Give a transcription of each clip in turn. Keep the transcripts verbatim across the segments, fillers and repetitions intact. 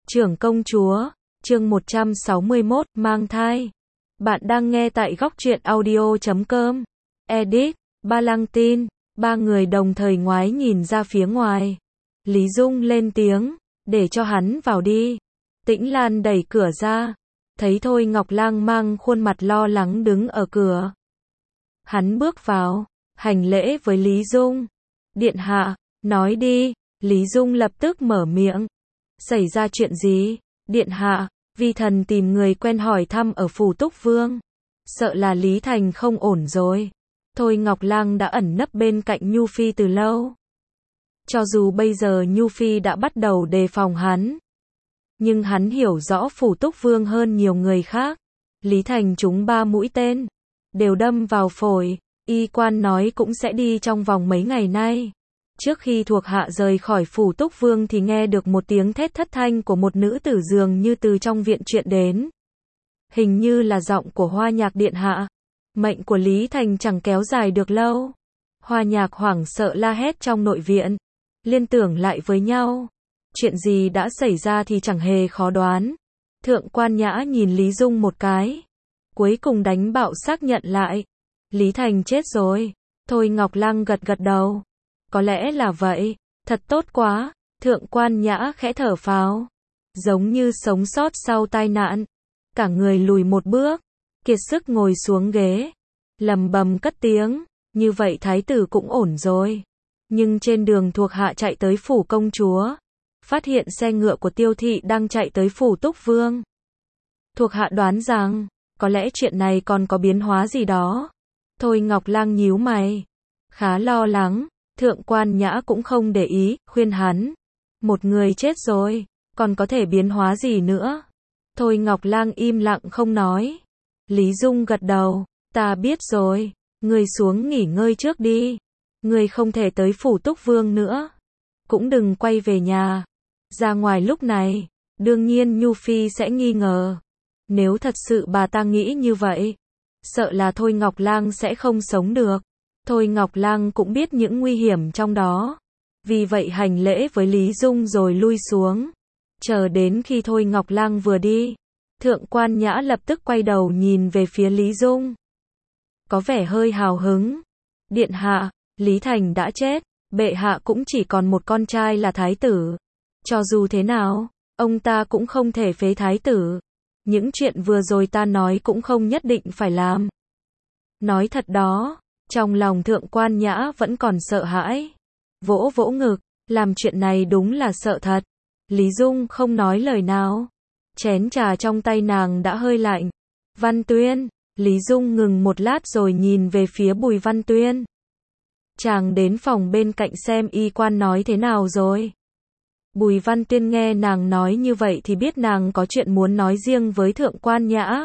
Trưởng công chúa, chương một trăm sáu mươi mốt, mang thai. Bạn đang nghe tại góc truyện audio chấm com. Edit, Ba Lăng tin, ba người đồng thời ngoái nhìn ra phía ngoài. Lý Dung lên tiếng, để cho hắn vào đi. Tĩnh Lan đẩy cửa ra, thấy Thôi Ngọc Lang mang khuôn mặt lo lắng đứng ở cửa. Hắn bước vào, hành lễ với Lý Dung. Điện hạ, nói đi. Lý Dung lập tức mở miệng. Xảy ra chuyện gì? Điện hạ, vi thần tìm người quen hỏi thăm ở phủ Túc Vương. Sợ là Lý Thành không ổn rồi. Thôi Ngọc Lang đã ẩn nấp bên cạnh Nhu Phi từ lâu. Cho dù bây giờ Nhu Phi đã bắt đầu đề phòng hắn, nhưng hắn hiểu rõ phủ Túc Vương hơn nhiều người khác. Lý Thành trúng ba mũi tên, đều đâm vào phổi. Y quan nói cũng sẽ đi trong vòng mấy ngày nay. Trước khi thuộc hạ rời khỏi phủ Túc Vương thì nghe được một tiếng thét thất thanh của một nữ tử dường như từ trong viện chuyện đến. Hình như là giọng của Hoa Nhạc điện hạ. Mệnh của Lý Thành chẳng kéo dài được lâu. Hoa Nhạc hoảng sợ la hét trong nội viện. Liên tưởng lại với nhau. Chuyện gì đã xảy ra thì chẳng hề khó đoán. Thượng Quan Nhã nhìn Lý Dung một cái. Cuối cùng đánh bạo xác nhận lại. Lý Thành chết rồi. Thôi Ngọc Lang gật gật đầu. Có lẽ là vậy. Thật tốt quá. Thượng Quan Nhã khẽ thở phào. Giống như sống sót sau tai nạn. Cả người lùi một bước. Kiệt sức ngồi xuống ghế. Lầm bầm cất tiếng. Như vậy thái tử cũng ổn rồi. Nhưng trên đường thuộc hạ chạy tới phủ công chúa. Phát hiện xe ngựa của Tiêu thị đang chạy tới phủ Túc Vương. Thuộc hạ đoán rằng, có lẽ chuyện này còn có biến hóa gì đó. Thôi Ngọc Lang nhíu mày. Khá lo lắng. Thượng Quan Nhã cũng không để ý, khuyên hắn. Một người chết rồi, còn có thể biến hóa gì nữa? Thôi Ngọc Lang im lặng không nói. Lý Dung gật đầu. Ta biết rồi. Người xuống nghỉ ngơi trước đi. Người không thể tới phủ Túc Vương nữa. Cũng đừng quay về nhà. Ra ngoài lúc này, đương nhiên Nhu Phi sẽ nghi ngờ. Nếu thật sự bà ta nghĩ như vậy, sợ là Thôi Ngọc Lang sẽ không sống được. Thôi Ngọc Lang cũng biết những nguy hiểm trong đó. Vì vậy hành lễ với Lý Dung rồi lui xuống. Chờ đến khi Thôi Ngọc Lang vừa đi, Thượng Quan Nhã lập tức quay đầu nhìn về phía Lý Dung. Có vẻ hơi hào hứng. Điện hạ, Lý Thành đã chết. Bệ hạ cũng chỉ còn một con trai là thái tử. Cho dù thế nào, ông ta cũng không thể phế thái tử. Những chuyện vừa rồi ta nói cũng không nhất định phải làm. Nói thật đó. Trong lòng Thượng Quan Nhã vẫn còn sợ hãi. Vỗ vỗ ngực, làm chuyện này đúng là sợ thật. Lý Dung không nói lời nào. Chén trà trong tay nàng đã hơi lạnh. Văn Tuyên, Lý Dung ngừng một lát rồi nhìn về phía Bùi Văn Tuyên. Chàng đến phòng bên cạnh xem y quan nói thế nào rồi. Bùi Văn Tuyên nghe nàng nói như vậy thì biết nàng có chuyện muốn nói riêng với Thượng Quan Nhã.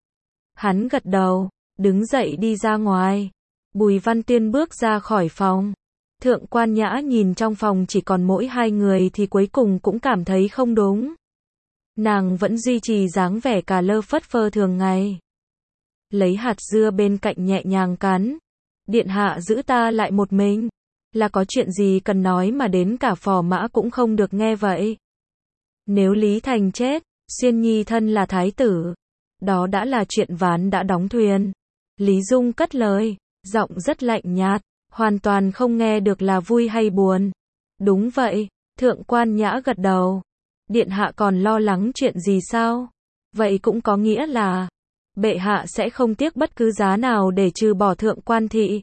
Hắn gật đầu, đứng dậy đi ra ngoài. Bùi Văn Tuyên bước ra khỏi phòng. Thượng Quan Nhã nhìn trong phòng chỉ còn mỗi hai người thì cuối cùng cũng cảm thấy không đúng. Nàng vẫn duy trì dáng vẻ cà lơ phất phơ thường ngày. Lấy hạt dưa bên cạnh nhẹ nhàng cắn. Điện hạ giữ ta lại một mình. Là có chuyện gì cần nói mà đến cả phò mã cũng không được nghe vậy. Nếu Lý Thành chết, Xuyên Nhi thân là thái tử. Đó đã là chuyện ván đã đóng thuyền. Lý Dung cất lời. Giọng rất lạnh nhạt, hoàn toàn không nghe được là vui hay buồn. Đúng vậy, Thượng Quan Nhã gật đầu. Điện hạ còn lo lắng chuyện gì sao? Vậy cũng có nghĩa là, bệ hạ sẽ không tiếc bất cứ giá nào để trừ bỏ Thượng Quan thị.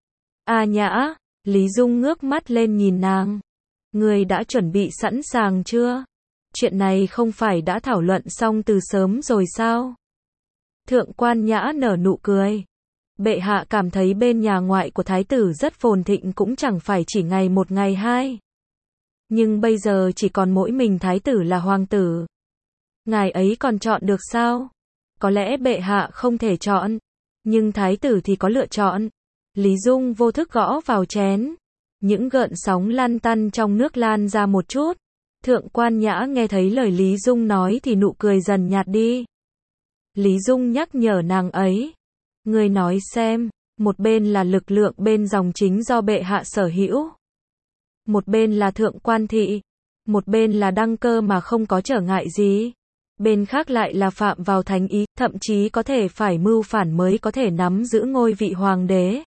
A Nhã, Lý Dung ngước mắt lên nhìn nàng. Người đã chuẩn bị sẵn sàng chưa? Chuyện này không phải đã thảo luận xong từ sớm rồi sao? Thượng Quan Nhã nở nụ cười. Bệ hạ cảm thấy bên nhà ngoại của thái tử rất phồn thịnh cũng chẳng phải chỉ ngày một ngày hai. Nhưng bây giờ chỉ còn mỗi mình thái tử là hoàng tử. Ngài ấy còn chọn được sao? Có lẽ bệ hạ không thể chọn. Nhưng thái tử thì có lựa chọn. Lý Dung vô thức gõ vào chén. Những gợn sóng lăn tăn trong nước lan ra một chút. Thượng Quan Nhã nghe thấy lời Lý Dung nói thì nụ cười dần nhạt đi. Lý Dung nhắc nhở nàng ấy. Người nói xem, một bên là lực lượng bên dòng chính do bệ hạ sở hữu. Một bên là Thượng Quan thị. Một bên là đăng cơ mà không có trở ngại gì. Bên khác lại là phạm vào thánh ý, thậm chí có thể phải mưu phản mới có thể nắm giữ ngôi vị hoàng đế.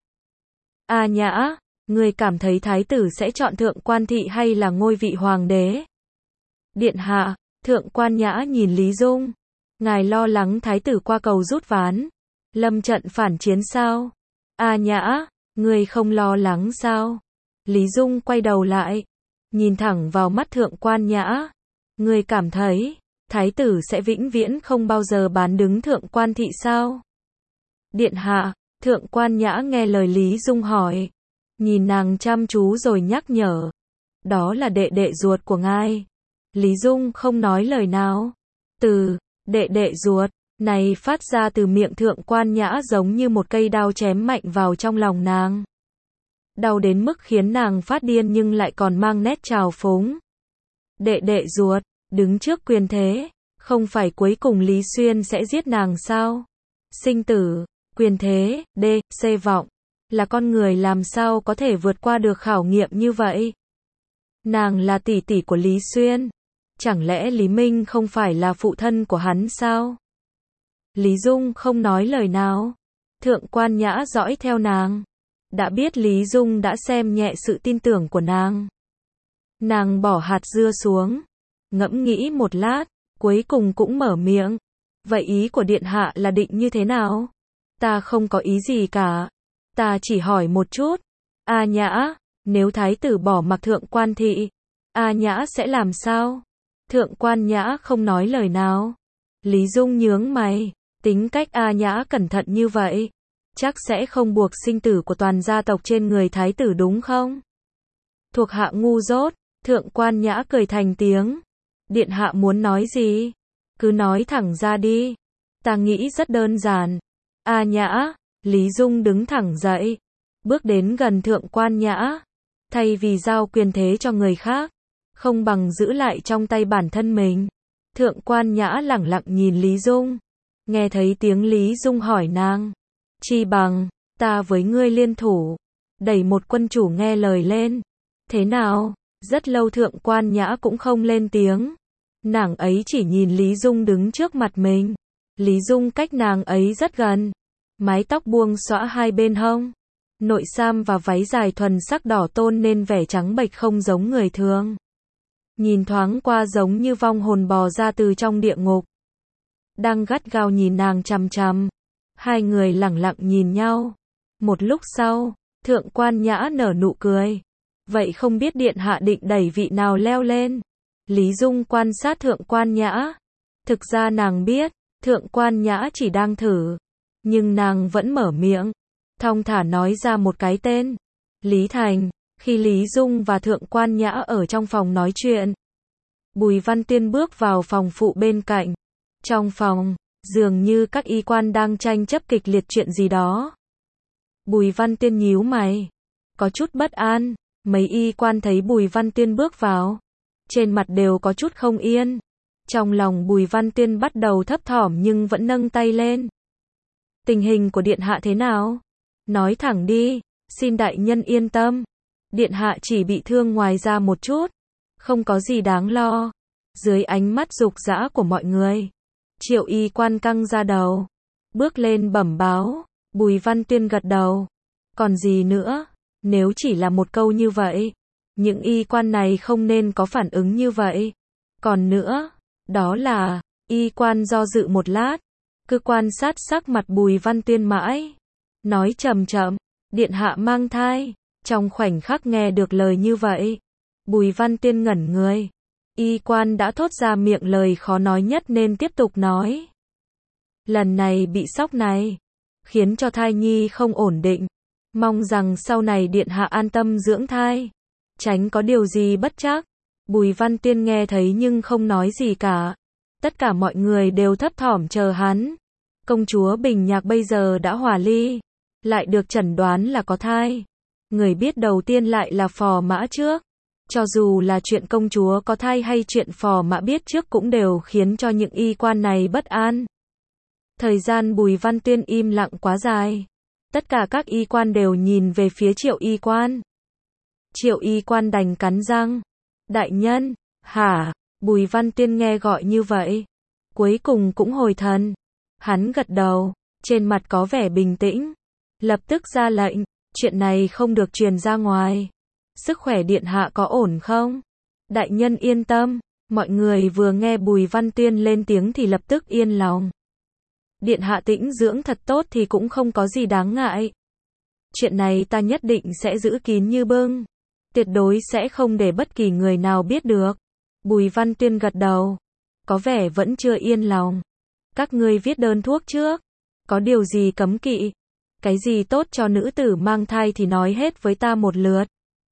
A Nhã, người cảm thấy thái tử sẽ chọn thượng quan thị hay là ngôi vị hoàng đế? Điện hạ, thượng quan Nhã nhìn Lý Dung. Ngài lo lắng thái tử qua cầu rút ván, lâm trận phản chiến sao? A Nhã, người không lo lắng sao? Lý Dung quay đầu lại, nhìn thẳng vào mắt thượng quan Nhã. Người cảm thấy, thái tử sẽ vĩnh viễn không bao giờ bán đứng thượng quan thị sao? Điện hạ, thượng quan Nhã nghe lời Lý Dung hỏi, nhìn nàng chăm chú rồi nhắc nhở. Đó là đệ đệ ruột của ngài. Lý Dung không nói lời nào. Từ đệ đệ ruột này phát ra từ miệng thượng quan Nhã giống như một cây đao chém mạnh vào trong lòng nàng. Đau đến mức khiến nàng phát điên nhưng lại còn mang nét trào phúng. Đệ đệ ruột, đứng trước quyền thế, không phải cuối cùng Lý Xuyên sẽ giết nàng sao? Sinh tử, quyền thế, đê, xê vọng, là con người làm sao có thể vượt qua được khảo nghiệm như vậy? Nàng là tỷ tỷ của Lý Xuyên, chẳng lẽ Lý Minh không phải là phụ thân của hắn sao? Lý Dung không nói lời nào. Thượng quan Nhã dõi theo nàng. Đã biết Lý Dung đã xem nhẹ sự tin tưởng của nàng. Nàng bỏ hạt dưa xuống, ngẫm nghĩ một lát, cuối cùng cũng mở miệng. Vậy ý của điện hạ là định như thế nào? Ta không có ý gì cả. Ta chỉ hỏi một chút. A Nhã, nếu thái tử bỏ mặc thượng quan thị, A Nhã sẽ làm sao? Thượng quan Nhã không nói lời nào. Lý Dung nhướng mày, tính cách A Nhã cẩn thận như vậy, chắc sẽ không buộc sinh tử của toàn gia tộc trên người thái tử đúng không? Thuộc hạ ngu dốt. Thượng quan Nhã cười thành tiếng. Điện hạ muốn nói gì? Cứ nói thẳng ra đi. Ta nghĩ rất đơn giản. A Nhã, Lý Dung đứng thẳng dậy, bước đến gần thượng quan Nhã. Thay vì giao quyền thế cho người khác, không bằng giữ lại trong tay bản thân mình. Thượng quan Nhã lẳng lặng nhìn Lý Dung. Nghe thấy tiếng Lý Dung hỏi nàng. Chi bằng, ta với ngươi liên thủ. Đẩy một quân chủ nghe lời lên. Thế nào? Rất lâu thượng quan Nhã cũng không lên tiếng. Nàng ấy chỉ nhìn Lý Dung đứng trước mặt mình. Lý Dung cách nàng ấy rất gần. Mái tóc buông xõa hai bên hông. Nội sam và váy dài thuần sắc đỏ tôn nên vẻ trắng bệch không giống người thường. Nhìn thoáng qua giống như vong hồn bò ra từ trong địa ngục. Đang gắt gao nhìn nàng chằm chằm. Hai người lẳng lặng nhìn nhau. Một lúc sau, thượng quan Nhã nở nụ cười. Vậy không biết điện hạ định đẩy vị nào leo lên? Lý Dung quan sát thượng quan Nhã. Thực ra nàng biết, thượng quan Nhã chỉ đang thử. Nhưng nàng vẫn mở miệng. Thong thả nói ra một cái tên. Lý Thành. Khi Lý Dung và thượng quan Nhã ở trong phòng nói chuyện, Bùi Văn Tiên bước vào phòng phụ bên cạnh. Trong phòng, dường như các y quan đang tranh chấp kịch liệt chuyện gì đó. Bùi Văn Tiên nhíu mày, có chút bất an. Mấy y quan thấy Bùi Văn Tiên bước vào, trên mặt đều có chút không yên. Trong lòng Bùi Văn Tiên bắt đầu thấp thỏm nhưng vẫn nâng tay lên. Tình hình của điện hạ thế nào? Nói thẳng đi, xin đại nhân yên tâm. Điện hạ chỉ bị thương ngoài da một chút, không có gì đáng lo. Dưới ánh mắt rục rã của mọi người, Triệu y quan căng ra đầu, bước lên bẩm báo. Bùi Văn Tiên gật đầu. Còn gì nữa? Nếu chỉ là một câu như vậy, những y quan này không nên có phản ứng như vậy. Còn nữa, đó là, y quan do dự một lát, cứ quan sát sắc mặt Bùi Văn Tiên mãi. Nói chậm chậm, điện hạ mang thai. Trong khoảnh khắc nghe được lời như vậy, Bùi Văn Tiên ngẩn người. Y quan đã thốt ra miệng lời khó nói nhất nên tiếp tục nói. Lần này bị sốc này, khiến cho thai nhi không ổn định. Mong rằng sau này điện hạ an tâm dưỡng thai, tránh có điều gì bất trắc. Bùi Văn Tiên nghe thấy nhưng không nói gì cả. Tất cả mọi người đều thấp thỏm chờ hắn. Công chúa Bình Nhạc bây giờ đã hòa ly, lại được chẩn đoán là có thai. Người biết đầu tiên lại là Phò Mã trước. Cho dù là chuyện công chúa có thai hay chuyện Phò Mã biết trước cũng đều khiến cho những y quan này bất an. Thời gian Bùi Văn Tiên im lặng quá dài. Tất cả các y quan đều nhìn về phía Triệu y quan. Triệu y quan đành cắn răng. Đại nhân, Hả? Bùi Văn Tiên nghe gọi như vậy. Cuối cùng cũng hồi thần. Hắn gật đầu, trên mặt có vẻ bình tĩnh. Lập tức ra lệnh, chuyện này không được truyền ra ngoài. Sức khỏe điện hạ có ổn không? Đại nhân yên tâm. Mọi người vừa nghe Bùi Văn Tiên lên tiếng thì lập tức yên lòng. Điện hạ tĩnh dưỡng thật tốt thì cũng không có gì đáng ngại. Chuyện này ta nhất định sẽ giữ kín như bưng. Tuyệt đối sẽ không để bất kỳ người nào biết được. Bùi Văn Tiên gật đầu. Có vẻ vẫn chưa yên lòng. Các ngươi viết đơn thuốc trước. Có điều gì cấm kỵ? Cái gì tốt cho nữ tử mang thai thì nói hết với ta một lượt.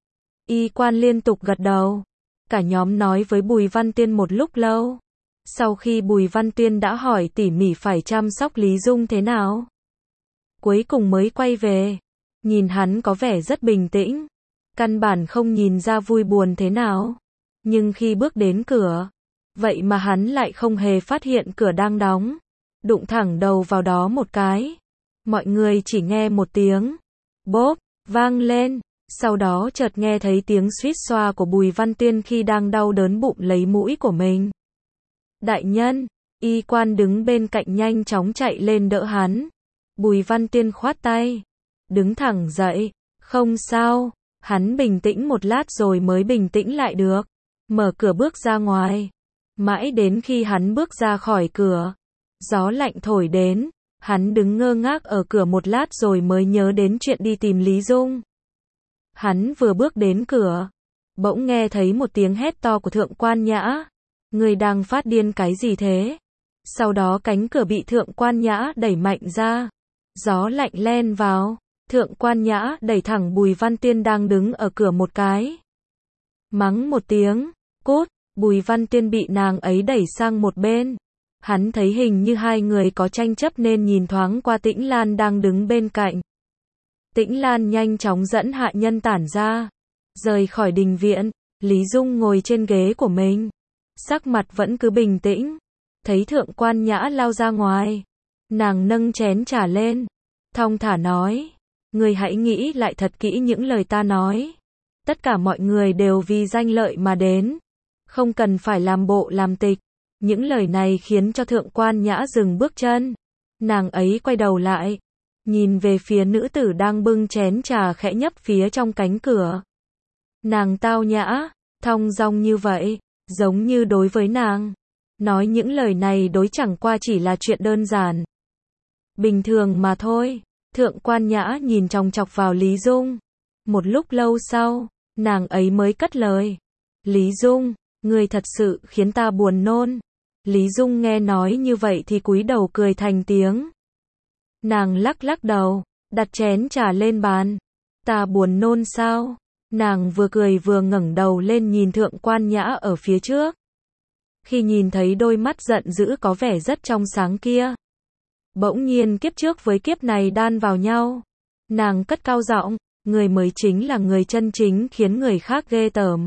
Y quan liên tục gật đầu. Cả nhóm nói với Bùi Văn Tiên một lúc lâu. Sau khi Bùi Văn Tiên đã hỏi tỉ mỉ phải chăm sóc Lý Dung thế nào, cuối cùng mới quay về. Nhìn hắn có vẻ rất bình tĩnh, căn bản không nhìn ra vui buồn thế nào. Nhưng khi bước đến cửa, vậy mà hắn lại không hề phát hiện cửa đang đóng. Đụng thẳng đầu vào đó một cái. Mọi người chỉ nghe một tiếng bốp vang lên. Sau đó chợt nghe thấy tiếng suýt xoa của Bùi Văn Tiên khi đang đau đớn bụng lấy mũi của mình. Đại nhân, y quan đứng bên cạnh nhanh chóng chạy lên đỡ hắn. Bùi Văn Tiên khoát tay, đứng thẳng dậy, không sao. Hắn bình tĩnh một lát rồi mới bình tĩnh lại được. Mở cửa bước ra ngoài. Mãi đến khi hắn bước ra khỏi cửa, gió lạnh thổi đến. Hắn đứng ngơ ngác ở cửa một lát rồi mới nhớ đến chuyện đi tìm Lý Dung. Hắn vừa bước đến cửa, bỗng nghe thấy một tiếng hét to của Thượng Quan Nhã. Người đang phát điên cái gì thế? Sau đó cánh cửa bị Thượng Quan Nhã đẩy mạnh ra. Gió lạnh len vào. Thượng Quan Nhã đẩy thẳng Bùi Văn Tiên đang đứng ở cửa một cái. Mắng một tiếng, cút. Bùi Văn Tiên bị nàng ấy đẩy sang một bên. Hắn thấy hình như hai người có tranh chấp nên nhìn thoáng qua Tĩnh Lan đang đứng bên cạnh. Tĩnh Lan nhanh chóng dẫn hạ nhân tản ra. Rời khỏi đình viện, Lý Dung ngồi trên ghế của mình. Sắc mặt vẫn cứ bình tĩnh. Thấy Thượng Quan Nhã lao ra ngoài. Nàng nâng chén trà lên. Thong thả nói. Người hãy nghĩ lại thật kỹ những lời ta nói. Tất cả mọi người đều vì danh lợi mà đến. Không cần phải làm bộ làm tịch. Những lời này khiến cho Thượng Quan Nhã dừng bước chân. Nàng ấy quay đầu lại. Nhìn về phía nữ tử đang bưng chén trà khẽ nhấp phía trong cánh cửa. Nàng tao nhã, thong dong như vậy, giống như đối với nàng. Nói những lời này đối chẳng qua chỉ là chuyện đơn giản. Bình thường mà thôi. Thượng Quan Nhã nhìn chòng chọc vào Lý Dung. Một lúc lâu sau, nàng ấy mới cất lời. Lý Dung, ngươi thật sự khiến ta buồn nôn. Lý Dung nghe nói như vậy thì cúi đầu cười thành tiếng. Nàng lắc lắc đầu, đặt chén trà lên bàn. Ta buồn nôn sao? Nàng vừa cười vừa ngẩng đầu lên nhìn Thượng Quan Nhã ở phía trước. Khi nhìn thấy đôi mắt giận dữ có vẻ rất trong sáng kia, bỗng nhiên kiếp trước với kiếp này đan vào nhau. Nàng cất cao giọng, người mới chính là người chân chính khiến người khác ghê tởm.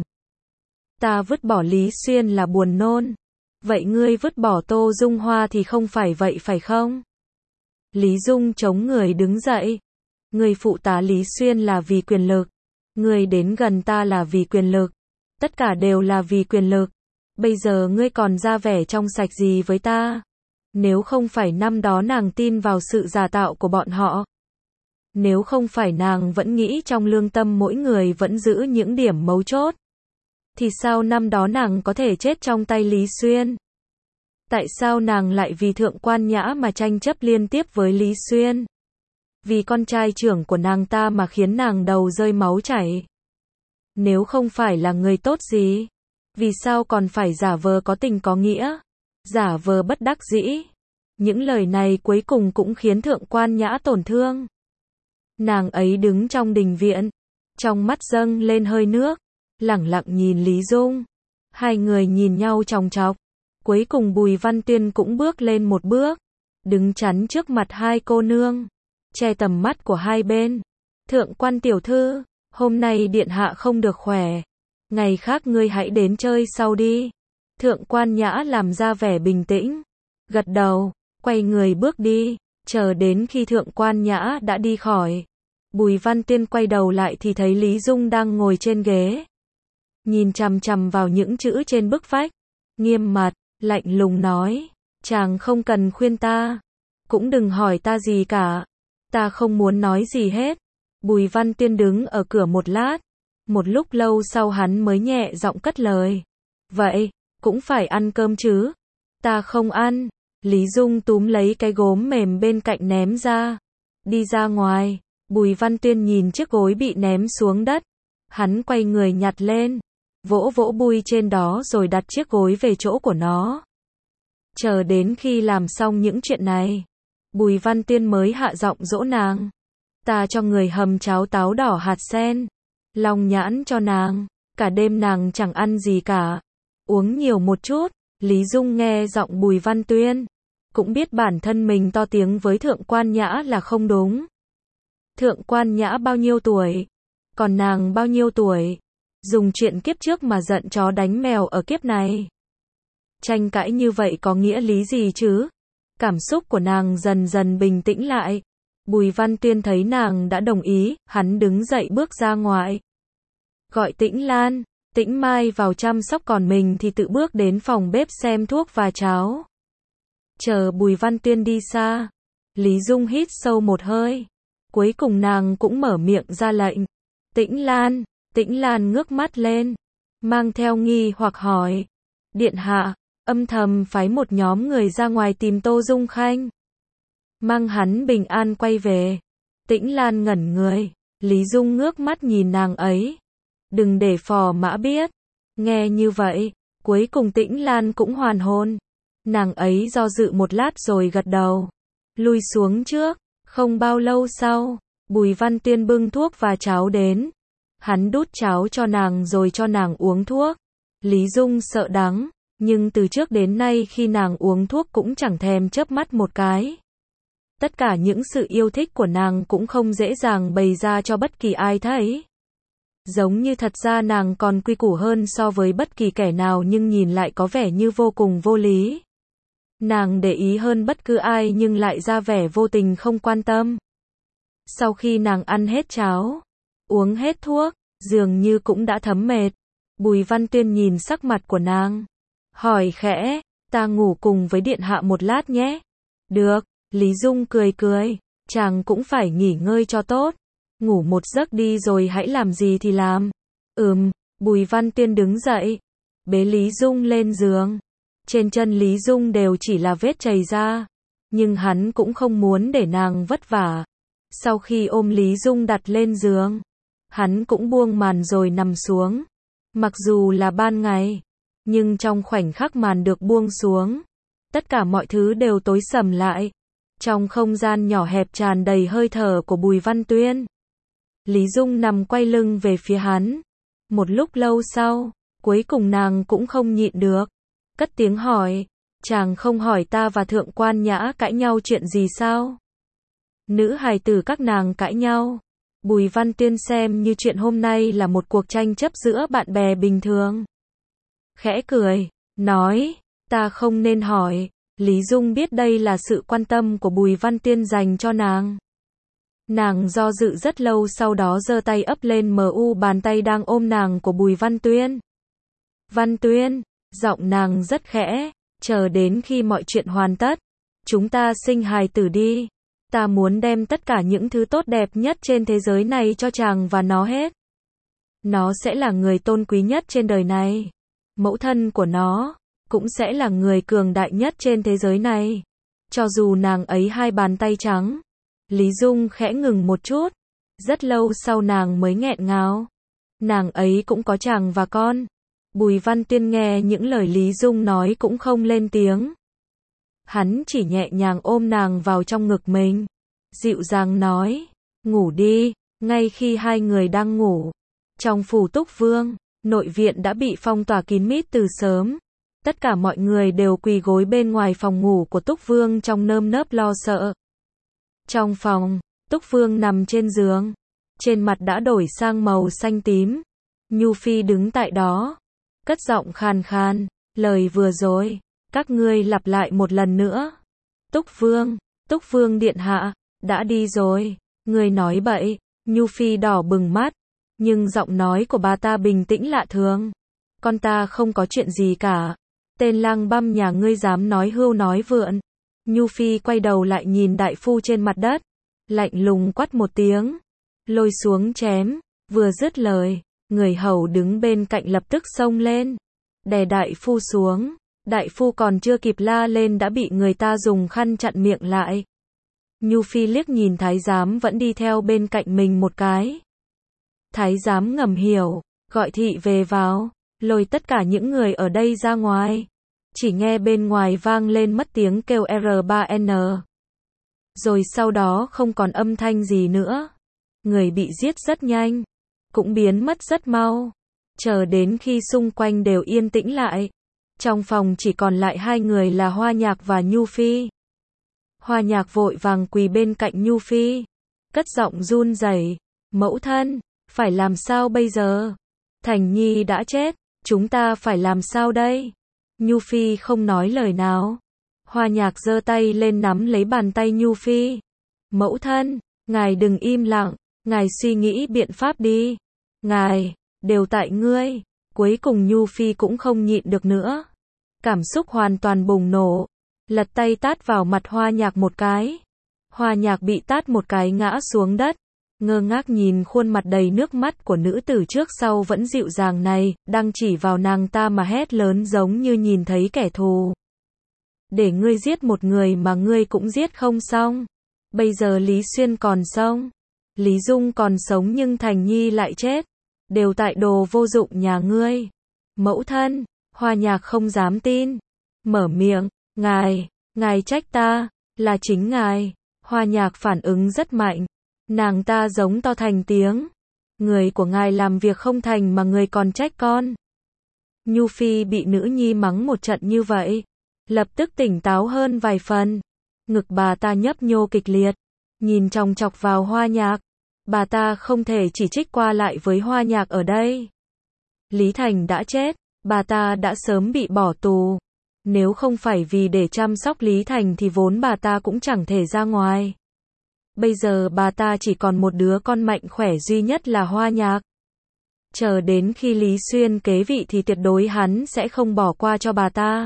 Ta vứt bỏ Lý Xuyên là buồn nôn. Vậy ngươi vứt bỏ Tô Dung Hoa thì không phải vậy phải không? Lý Dung chống người đứng dậy. Người phụ tá Lý Xuyên là vì quyền lực. Người đến gần ta là vì quyền lực. Tất cả đều là vì quyền lực. Bây giờ ngươi còn ra vẻ trong sạch gì với ta? Nếu không phải năm đó nàng tin vào sự giả tạo của bọn họ. Nếu không phải nàng vẫn nghĩ trong lương tâm mỗi người vẫn giữ những điểm mấu chốt. Thì sao năm đó nàng có thể chết trong tay Lý Xuyên? Tại sao nàng lại vì Thượng Quan Nhã mà tranh chấp liên tiếp với Lý Xuyên? Vì con trai trưởng của nàng ta mà khiến nàng đầu rơi máu chảy. Nếu không phải là người tốt gì, vì sao còn phải giả vờ có tình có nghĩa, giả vờ bất đắc dĩ? Những lời này cuối cùng cũng khiến Thượng Quan Nhã tổn thương. Nàng ấy đứng trong đình viện, trong mắt dâng lên hơi nước, lẳng lặng nhìn Lý Dung. Hai người nhìn nhau chòng chọc. Cuối cùng Bùi Văn Tiên cũng bước lên một bước, đứng chắn trước mặt hai cô nương, che tầm mắt của hai bên. Thượng Quan tiểu thư, hôm nay điện hạ không được khỏe, ngày khác ngươi hãy đến chơi sau đi. Thượng Quan Nhã làm ra vẻ bình tĩnh, gật đầu, quay người bước đi, chờ đến khi Thượng Quan Nhã đã đi khỏi. Bùi Văn Tiên quay đầu lại thì thấy Lý Dung đang ngồi trên ghế. nhìn chằm chằm vào những chữ trên bức vách, nghiêm mặt, lạnh lùng nói, chàng không cần khuyên ta, cũng đừng hỏi ta gì cả, ta không muốn nói gì hết. Bùi Văn Tuyên đứng ở cửa một lát, một lúc lâu sau hắn mới nhẹ giọng cất lời, vậy, cũng phải ăn cơm chứ, ta không ăn. Lý Dung túm lấy cái gốm mềm bên cạnh ném ra, đi ra ngoài. Bùi Văn Tuyên nhìn chiếc gối bị ném xuống đất, hắn quay người nhặt lên, vỗ vỗ bùi trên đó rồi đặt chiếc gối về chỗ của nó. Chờ đến khi làm xong những chuyện này, Bùi Văn Tuyên mới hạ giọng dỗ nàng, ta cho người hầm cháo táo đỏ hạt sen, long nhãn cho nàng, cả đêm nàng chẳng ăn gì cả, uống nhiều một chút. Lý Dung nghe giọng Bùi Văn Tuyên, cũng biết bản thân mình to tiếng với Thượng Quan Nhã là không đúng. Thượng Quan Nhã bao nhiêu tuổi? Còn nàng bao nhiêu tuổi? Dùng chuyện kiếp trước mà giận chó đánh mèo ở kiếp này. Tranh cãi như vậy có nghĩa lý gì chứ? Cảm xúc của nàng dần dần bình tĩnh lại. Bùi Văn Tuyên thấy nàng đã đồng ý, hắn đứng dậy bước ra ngoài. Gọi Tĩnh Lan, Tĩnh Mai vào chăm sóc, còn mình thì tự bước đến phòng bếp xem thuốc và cháo. Chờ Bùi Văn Tuyên đi xa, Lý Dung hít sâu một hơi. Cuối cùng nàng cũng mở miệng ra lệnh. Tĩnh Lan, Tĩnh Lan ngước mắt lên, mang theo nghi hoặc hỏi. Điện hạ, âm thầm phái một nhóm người ra ngoài tìm Tô Dung Khanh. Mang hắn bình an quay về. Tĩnh Lan ngẩn người, Lý Dung ngước mắt nhìn nàng ấy. Đừng để phò mã biết. Nghe như vậy, cuối cùng Tĩnh Lan cũng hoàn hồn. Nàng ấy do dự một lát rồi gật đầu. Lui xuống trước. Không bao lâu sau, Bùi Văn Tuyên bưng thuốc và cháo đến. Hắn đút cháo cho nàng rồi cho nàng uống thuốc. Lý Dung sợ đắng, nhưng từ trước đến nay khi nàng uống thuốc cũng chẳng thèm chớp mắt một cái. Tất cả những sự yêu thích của nàng cũng không dễ dàng bày ra cho bất kỳ ai thấy. Giống như thật ra nàng còn quy củ hơn so với bất kỳ kẻ nào, nhưng nhìn lại có vẻ như vô cùng vô lý. Nàng để ý hơn bất cứ ai nhưng lại ra vẻ vô tình không quan tâm. Sau khi nàng ăn hết cháo, uống hết thuốc, dường như cũng đã thấm mệt. Bùi Văn Tuyên nhìn sắc mặt của nàng, hỏi khẽ, ta ngủ cùng với điện hạ một lát nhé. Được, Lý Dung cười cười, chàng cũng phải nghỉ ngơi cho tốt. Ngủ một giấc đi rồi hãy làm gì thì làm. Ừm, Bùi Văn Tuyên đứng dậy, bế Lý Dung lên giường. Trên chân Lý Dung đều chỉ là vết chày ra, nhưng hắn cũng không muốn để nàng vất vả. Sau khi ôm Lý Dung đặt lên giường, hắn cũng buông màn rồi nằm xuống. Mặc dù là ban ngày, nhưng trong khoảnh khắc màn được buông xuống, tất cả mọi thứ đều tối sầm lại. Trong không gian nhỏ hẹp tràn đầy hơi thở của Bùi Văn Tuyên. Lý Dung nằm quay lưng về phía hắn. Một lúc lâu sau, cuối cùng nàng cũng không nhịn được. Cất tiếng hỏi, chàng không hỏi ta và Thượng Quan Nhã cãi nhau chuyện gì sao? Nữ hài tử các nàng cãi nhau. Bùi Văn Tuyên xem như chuyện hôm nay là một cuộc tranh chấp giữa bạn bè bình thường. Khẽ cười, nói, ta không nên hỏi. Lý Dung biết đây là sự quan tâm của Bùi Văn Tuyên dành cho nàng. Nàng do dự rất lâu, sau đó giơ tay ấp lên mu bàn tay đang ôm nàng của Bùi Văn Tuyên. Văn Tuyên, giọng nàng rất khẽ, chờ đến khi mọi chuyện hoàn tất, chúng ta sinh hài tử đi. Ta muốn đem tất cả những thứ tốt đẹp nhất trên thế giới này cho chàng và nó hết. Nó sẽ là người tôn quý nhất trên đời này. Mẫu thân của nó cũng sẽ là người cường đại nhất trên thế giới này. Cho dù nàng ấy hai bàn tay trắng. Lý Dung khẽ ngừng một chút. Rất lâu sau nàng mới nghẹn ngào. Nàng ấy cũng có chàng và con. Bùi Văn Tuyên nghe những lời Lý Dung nói cũng không lên tiếng. Hắn chỉ nhẹ nhàng ôm nàng vào trong ngực mình. Dịu dàng nói, ngủ đi. Ngay khi hai người đang ngủ, trong phủ Túc Vương, nội viện đã bị phong tỏa kín mít từ sớm. Tất cả mọi người đều quỳ gối bên ngoài phòng ngủ của Túc Vương trong nơm nớp lo sợ. Trong phòng, Túc Vương nằm trên giường. Trên mặt đã đổi sang màu xanh tím. Nhu Phi đứng tại đó. Cất giọng khàn khàn, lời vừa rồi, các ngươi lặp lại một lần nữa. Túc Vương, Túc Vương điện hạ, đã đi rồi. Ngươi nói bậy. Nhu Phi đỏ bừng mắt. Nhưng giọng nói của bà ta bình tĩnh lạ thường. con ta không có chuyện gì cả. Tên lang băm nhà ngươi dám nói hưu nói vượn. Nhu Phi quay đầu lại nhìn đại phu trên mặt đất, lạnh lùng quát một tiếng, lôi xuống chém, vừa dứt lời, người hầu đứng bên cạnh lập tức xông lên, đè đại phu xuống, đại phu còn chưa kịp la lên đã bị người ta dùng khăn chặn miệng lại. Nhu Phi liếc nhìn thái giám vẫn đi theo bên cạnh mình một cái. Thái giám ngầm hiểu, gọi thị về vào, lôi tất cả những người ở đây ra ngoài. Chỉ nghe bên ngoài vang lên mất tiếng kêu R ba N. Rồi sau đó không còn âm thanh gì nữa. Người bị giết rất nhanh, cũng biến mất rất mau. Chờ đến khi xung quanh đều yên tĩnh lại. Trong phòng chỉ còn lại hai người là Hoa Nhạc và Nhu Phi. Hoa Nhạc vội vàng quỳ bên cạnh Nhu Phi, cất giọng run rẩy, mẫu thân, phải làm sao bây giờ? Thành Nhi đã chết, chúng ta phải làm sao đây? Nhu Phi không nói lời nào. Hoa Nhạc giơ tay lên nắm lấy bàn tay Nhu Phi. Mẫu thân, ngài đừng im lặng, ngài suy nghĩ biện pháp đi. Ngài, đều tại ngươi. Cuối cùng Nhu Phi cũng không nhịn được nữa. Cảm xúc hoàn toàn bùng nổ. Lật tay tát vào mặt Hoa Nhạc một cái. Hoa Nhạc bị tát một cái ngã xuống đất. Ngơ ngác nhìn khuôn mặt đầy nước mắt của nữ tử trước sau vẫn dịu dàng này, đang chỉ vào nàng ta mà hét lớn giống như nhìn thấy kẻ thù. Để ngươi giết một người mà ngươi cũng giết không xong. Bây giờ Lý Xuyên còn sống. Lý Dung còn sống nhưng Thành Nhi lại chết. Đều tại đồ vô dụng nhà ngươi. Mẫu thân, Hoa Nhạc không dám tin. Mở miệng, ngài, ngài trách ta, là chính ngài. Hoa Nhạc phản ứng rất mạnh. Nàng ta giống to thành tiếng. Người của ngài làm việc không thành mà người còn trách con. Nhu Phi bị nữ nhi mắng một trận như vậy, lập tức tỉnh táo hơn vài phần. Ngực bà ta nhấp nhô kịch liệt, nhìn chòng chọc vào Hoa Nhạc. Bà ta không thể chỉ trích qua lại với Hoa Nhạc ở đây. Lý Thành đã chết, bà ta đã sớm bị bỏ tù. Nếu không phải vì để chăm sóc Lý Thành thì vốn bà ta cũng chẳng thể ra ngoài. Bây giờ bà ta chỉ còn một đứa con mạnh khỏe duy nhất là Hoa Nhạc. Chờ đến khi Lý Xuyên kế vị thì tuyệt đối hắn sẽ không bỏ qua cho bà ta.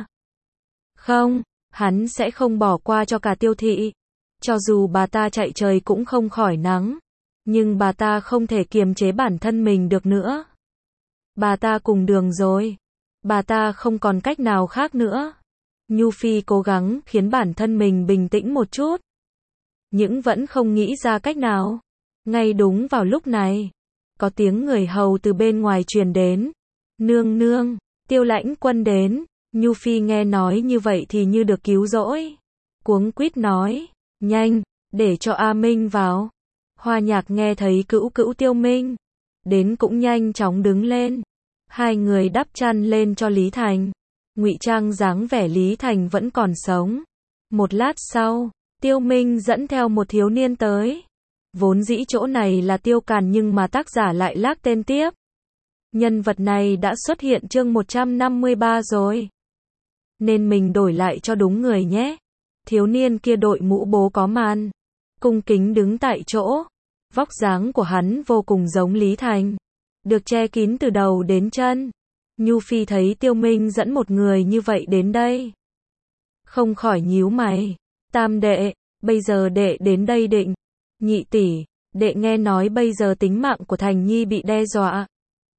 Không, hắn sẽ không bỏ qua cho cả Tiêu thị. Cho dù bà ta chạy trời cũng không khỏi nắng. Nhưng bà ta không thể kiềm chế bản thân mình được nữa. Bà ta cùng đường rồi. Bà ta không còn cách nào khác nữa. Nhu Phi cố gắng khiến bản thân mình bình tĩnh một chút. Nhưng vẫn không nghĩ ra cách nào. Ngay đúng vào lúc này, có tiếng người hầu từ bên ngoài truyền đến. Nương nương, Tiêu lãnh quân đến. Nhu Phi nghe nói như vậy thì như được cứu rỗi. Cuống quýt nói, nhanh, để cho A Minh vào. Hoa Nhạc nghe thấy cữu cữu Tiêu Minh đến cũng nhanh chóng đứng lên. Hai người đắp chăn lên cho Lý Thành, ngụy trang dáng vẻ Lý Thành vẫn còn sống. Một lát sau, Tiêu Minh dẫn theo một thiếu niên tới. Vốn dĩ chỗ này là Tiêu Càn nhưng mà tác giả lại lác tên tiếp. Nhân vật này đã xuất hiện chương một trăm năm mươi ba rồi. Nên mình đổi lại cho đúng người nhé. Thiếu niên kia đội mũ bố có màn, cung kính đứng tại chỗ. Vóc dáng của hắn vô cùng giống Lý Thành, được che kín từ đầu đến chân. Nhu Phi thấy Tiêu Minh dẫn một người như vậy đến đây, không khỏi nhíu mày. Tam đệ, bây giờ đệ đến đây định. Nhị tỷ, đệ nghe nói bây giờ tính mạng của Thành Nhi bị đe dọa.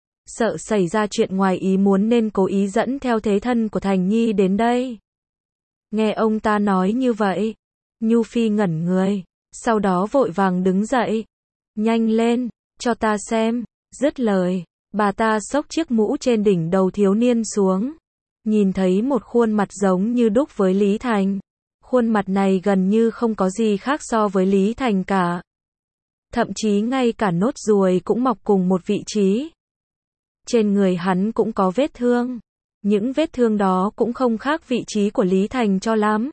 Sợ xảy ra chuyện ngoài ý muốn nên cố ý dẫn theo thế thân của Thành Nhi đến đây. Nghe ông ta nói như vậy, Nhu Phi ngẩn người, sau đó vội vàng đứng dậy. Nhanh lên, cho ta xem. Dứt lời, bà ta xốc chiếc mũ trên đỉnh đầu thiếu niên xuống. Nhìn thấy một khuôn mặt giống như đúc với Lý Thành. Khuôn mặt này gần như không có gì khác so với Lý Thành cả. Thậm chí ngay cả nốt ruồi cũng mọc cùng một vị trí. Trên người hắn cũng có vết thương. Những vết thương đó cũng không khác vị trí của Lý Thành cho lắm.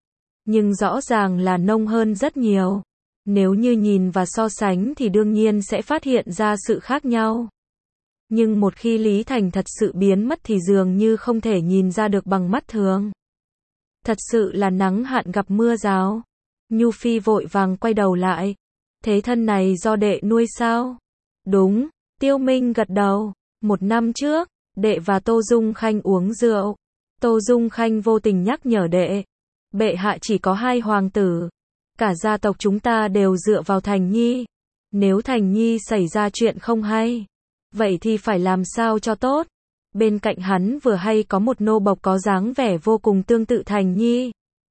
Nhưng rõ ràng là nông hơn rất nhiều. Nếu như nhìn và so sánh thì đương nhiên sẽ phát hiện ra sự khác nhau. Nhưng một khi Lý Thành thật sự biến mất thì dường như không thể nhìn ra được bằng mắt thường. Thật sự là nắng hạn gặp mưa rào. Nhu Phi vội vàng quay đầu lại. Thế thân này do đệ nuôi sao? Đúng, Tiêu Minh gật đầu. Một năm trước, đệ và Tô Dung Khanh uống rượu. Tô Dung Khanh vô tình nhắc nhở đệ. Bệ hạ chỉ có hai hoàng tử. Cả gia tộc chúng ta đều dựa vào Thành Nhi. Nếu Thành Nhi xảy ra chuyện không hay, vậy thì phải làm sao cho tốt. Bên cạnh hắn vừa hay có một nô bộc có dáng vẻ vô cùng tương tự Thành Nhi.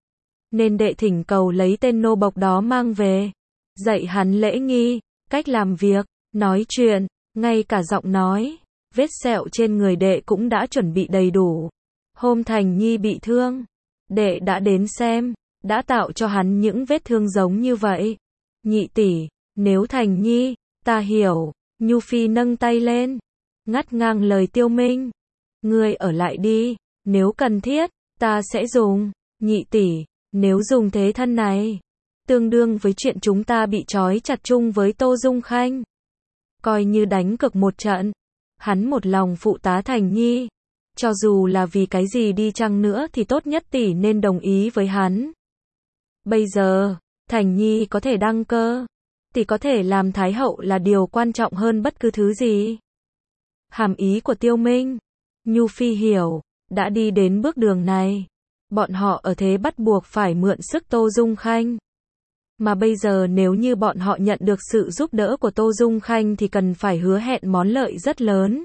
Nên đệ thỉnh cầu lấy tên nô bộc đó mang về. Dạy hắn lễ nghi, cách làm việc, nói chuyện, ngay cả giọng nói. Vết sẹo trên người đệ cũng đã chuẩn bị đầy đủ. Hôm Thành Nhi bị thương, đệ đã đến xem, đã tạo cho hắn những vết thương giống như vậy. Nhị tỷ, nếu Thành Nhi, ta hiểu. Nhu Phi nâng tay lên, ngắt ngang lời Tiêu Minh. Ngươi ở lại đi, nếu cần thiết, ta sẽ dùng. Nhị tỷ, nếu dùng thế thân này, tương đương với chuyện chúng ta bị trói chặt chung với Tô Dung Khanh. Coi như đánh cược một trận, hắn một lòng phụ tá Thành Nhi. Cho dù là vì cái gì đi chăng nữa thì tốt nhất tỷ nên đồng ý với hắn. Bây giờ, Thành Nhi có thể đăng cơ, tỷ có thể làm Thái hậu là điều quan trọng hơn bất cứ thứ gì. Hàm ý của Tiêu Minh, Nhu Phi hiểu, đã đi đến bước đường này. Bọn họ ở thế bắt buộc phải mượn sức Tô Dung Khanh. Mà bây giờ nếu như bọn họ nhận được sự giúp đỡ của Tô Dung Khanh thì cần phải hứa hẹn món lợi rất lớn.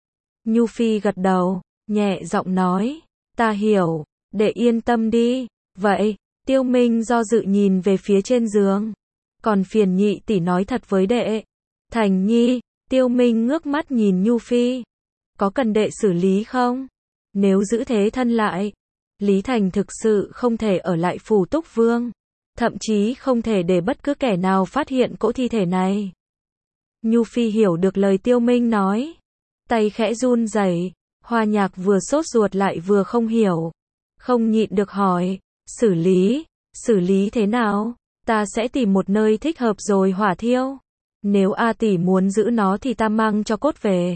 Nhu Phi gật đầu, nhẹ giọng nói, ta hiểu, đệ yên tâm đi. Vậy, Tiêu Minh do dự nhìn về phía trên giường. Còn phiền nhị tỷ nói thật với đệ. Thành Nhi, Tiêu Minh ngước mắt nhìn Nhu Phi. Có cần đệ xử lý không? Nếu giữ thế thân lại, Lý Thành thực sự không thể ở lại phủ Túc Vương. Thậm chí không thể để bất cứ kẻ nào phát hiện cỗ thi thể này. Nhu Phi hiểu được lời Tiêu Minh nói. Tay khẽ run rẩy. Hoa Nhạc vừa sốt ruột lại vừa không hiểu. Không nhịn được hỏi. Xử lý? Xử lý thế nào? Ta sẽ tìm một nơi thích hợp rồi hỏa thiêu. Nếu A tỷ muốn giữ nó thì ta mang cho cốt về.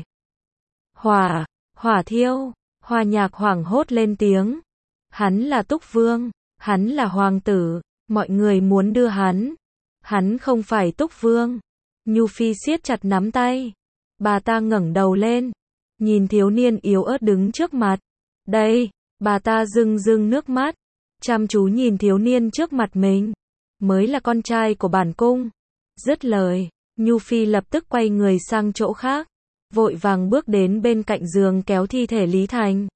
Hỏa, hỏa thiêu. Hoa Nhạc hoảng hốt lên tiếng. Hắn là Túc Vương. Hắn là hoàng tử. Mọi người muốn đưa hắn. Hắn không phải Túc Vương. Nhu Phi siết chặt nắm tay. Bà ta ngẩng đầu lên. Nhìn thiếu niên yếu ớt đứng trước mặt. Đây, bà ta rưng rưng nước mắt. Chăm chú nhìn thiếu niên trước mặt mình. Mới là con trai của bản cung. Dứt lời, Nhu Phi lập tức quay người sang chỗ khác. Vội vàng bước đến bên cạnh giường kéo thi thể Lý Thành.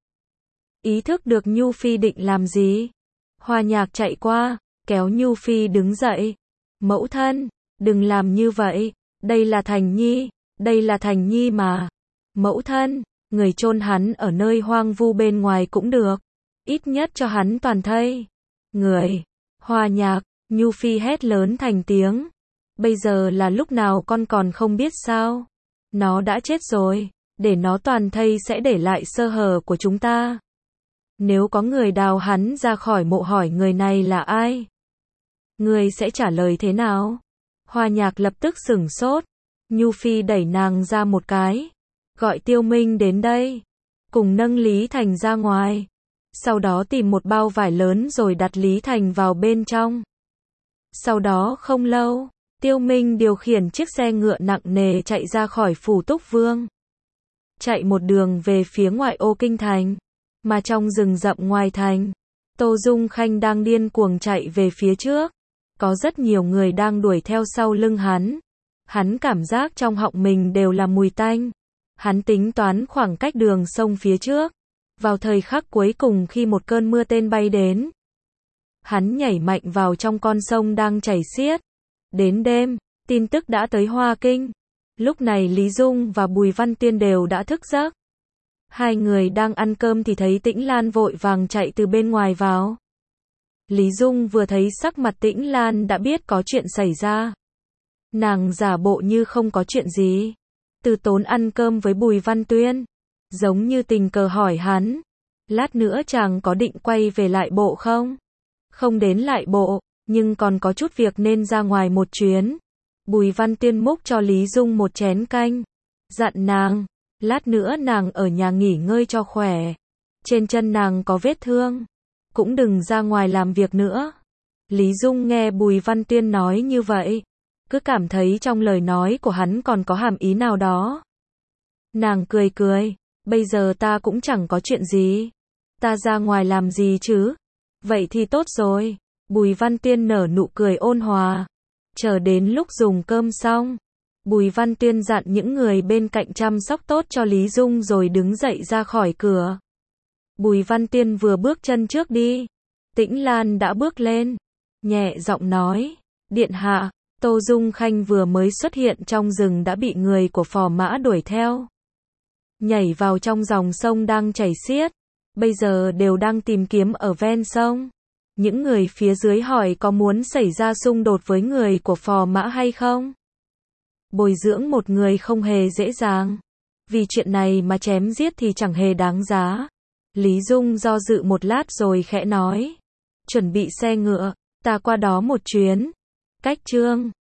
Ý thức được Nhu Phi định làm gì, Hoa Nhạc chạy qua, kéo Nhu Phi đứng dậy. Mẫu thân, đừng làm như vậy, đây là Thành Nhi, đây là Thành Nhi mà. Mẫu thân, người chôn hắn ở nơi hoang vu bên ngoài cũng được, ít nhất cho hắn toàn thây. Người, Hoa Nhạc, Nhu Phi hét lớn thành tiếng. Bây giờ là lúc nào con còn không biết sao? Nó đã chết rồi, để nó toàn thây sẽ để lại sơ hở của chúng ta. Nếu có người đào hắn ra khỏi mộ hỏi người này là ai, người sẽ trả lời thế nào? Hoa Nhạc lập tức sửng sốt. Nhu Phi đẩy nàng ra một cái, gọi Tiêu Minh đến đây, cùng nâng Lý Thành ra ngoài. Sau đó tìm một bao vải lớn rồi đặt Lý Thành vào bên trong. Sau đó không lâu, Tiêu Minh điều khiển chiếc xe ngựa nặng nề chạy ra khỏi phủ Túc Vương. Chạy một đường về phía ngoại ô kinh thành. Mà trong rừng rậm ngoài thành, Tô Dung Khanh đang điên cuồng chạy về phía trước. Có rất nhiều người đang đuổi theo sau lưng hắn. Hắn cảm giác trong họng mình đều là mùi tanh. Hắn tính toán khoảng cách đường sông phía trước. Vào thời khắc cuối cùng khi một cơn mưa tên bay đến, hắn nhảy mạnh vào trong con sông đang chảy xiết. Đến đêm, tin tức đã tới Hoa Kinh. Lúc này Lý Dung và Bùi Văn Tuyên đều đã thức giấc. Hai người đang ăn cơm thì thấy Tĩnh Lan vội vàng chạy từ bên ngoài vào. Lý Dung vừa thấy sắc mặt Tĩnh Lan đã biết có chuyện xảy ra. Nàng giả bộ như không có chuyện gì. Từ Tốn ăn cơm với Bùi Văn Tuyên, giống như tình cờ hỏi hắn, lát nữa chàng có định quay về lại bộ không? Không đến lại bộ, nhưng còn có chút việc nên ra ngoài một chuyến. Bùi Văn Tuyên múc cho Lý Dung một chén canh, dặn nàng, lát nữa nàng ở nhà nghỉ ngơi cho khỏe. Trên chân nàng có vết thương, cũng đừng ra ngoài làm việc nữa. Lý Dung nghe Bùi Văn Tuyên nói như vậy, cứ cảm thấy trong lời nói của hắn còn có hàm ý nào đó. Nàng cười cười, Bây giờ ta cũng chẳng có chuyện gì. Ta ra ngoài làm gì chứ? Vậy thì tốt rồi. Bùi Văn Tuyên nở nụ cười ôn hòa. Chờ đến lúc dùng cơm xong, Bùi Văn Tuyên dặn những người bên cạnh chăm sóc tốt cho Lý Dung rồi đứng dậy ra khỏi cửa. Bùi Văn Tuyên vừa bước chân trước đi, Tĩnh Lan đã bước lên, nhẹ giọng nói, điện hạ, Tô Dung Khanh vừa mới xuất hiện trong rừng đã bị người của phò mã đuổi theo. Nhảy vào trong dòng sông đang chảy xiết, bây giờ đều đang tìm kiếm ở ven sông. Những người phía dưới hỏi có muốn xảy ra xung đột với người của phò mã hay không? Bồi dưỡng một người không hề dễ dàng. Vì chuyện này mà chém giết thì chẳng hề đáng giá. Lý Dung do dự một lát rồi khẽ nói. Chuẩn bị xe ngựa, ta qua đó một chuyến. Cách Trương